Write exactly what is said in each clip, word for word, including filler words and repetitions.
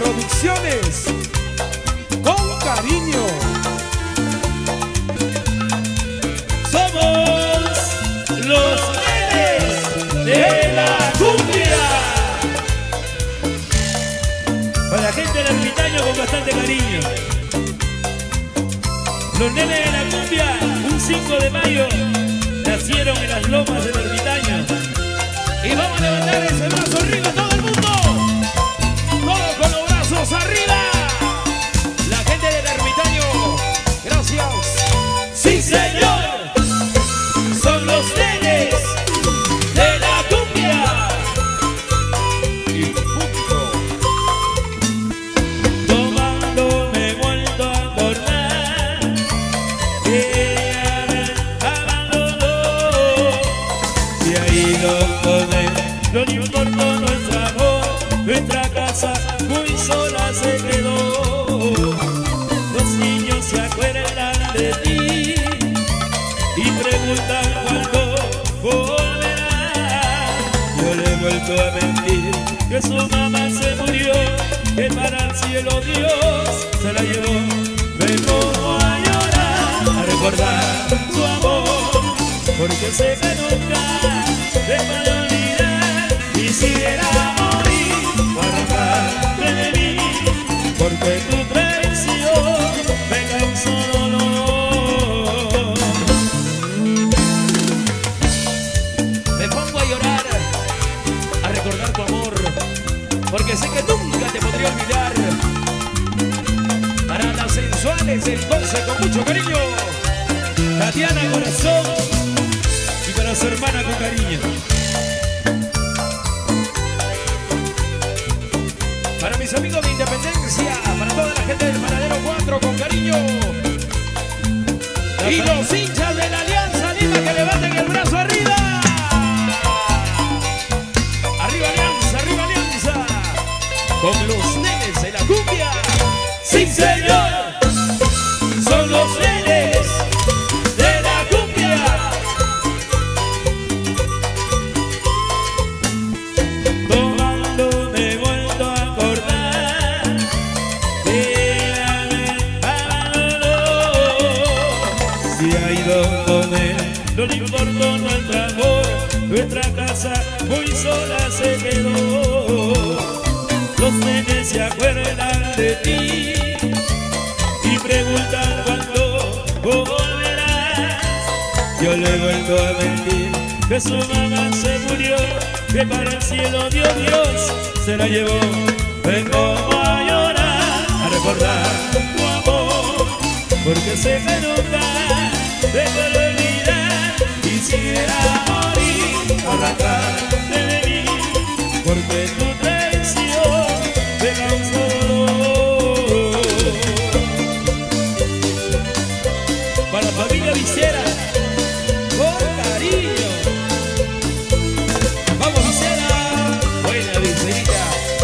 Producciones, con cariño. Somos los nenes de la cumbia. Para la gente del ermitaño con bastante cariño. Los nenes de la cumbia, un cinco de mayo, nacieron en las lomas del ermitaño. Y vamos a levantar ese brazo arriba, todo el mundo. Todos con los brazos arriba. La gente del ermitaño, gracias. Sí, señor. Son los nenes de la cumbia. Y punto. Tomando me he vuelto a acordar que ella me abandonó. Y ahí lo tomé, no le importó nuestro amor. Nuestra casa muy sola se quedó. Los niños se acuerdan de ti y preguntan cuándo volverá. Yo le he vuelto a mentir que su mamá se murió, que para el cielo Dios se la llevó. Vengo a llorar, a recordar su amor, porque sé que nunca deja de olvidar. Quisiera morir o arrancarme de mí, porque tu traición me causó dolor. Me pongo a llorar, a recordar tu amor, porque sé que nunca te podré olvidar. Para las sensuales entonces con mucho cariño, Tatiana Corazón, y para su hermana con cariño. Para mis amigos de Independencia, para toda la gente del Paradero cuatro con cariño. Y los hinchas de la Alianza Lima que levanten el brazo arriba. Arriba Alianza, arriba Alianza. Con los nenes de la cumbia. Sí, señor. Son los nenes de la cumbia. Tomando me he vuelto a acordar que ella me abandonó. Si ha ido con él, no le importó nuestro amor. Nuestra casa muy sola se quedó. Los nenes se acuerdan de ti y preguntan cuándo volverás. Yo le he vuelto a mentir que su mamá se murió, que para el cielo dio Dios se la llevó. Vengo a llorar, a recordar tu amor, porque sé que nunca dejo de olvidar. Quisiera morir, arrancarte de mí, porque tu traición me causó dolor. Para la familia Vicera, con cariño. Vamos Vicera, buena Vicerita.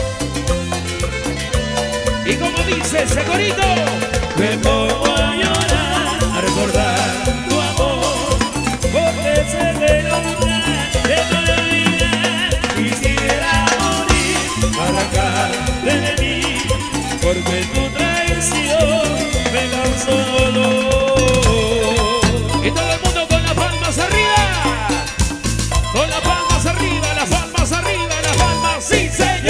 Y como dice ese corito, me pongo a llorar, a recordar tu amor, porque sé que nunca dejo de olvidar. Quisiera morir, arrancarte de mí, porque tu traición me causó dolor. Y todo el mundo con las palmas arriba, con las palmas arriba, las palmas arriba, las palmas, sí señor.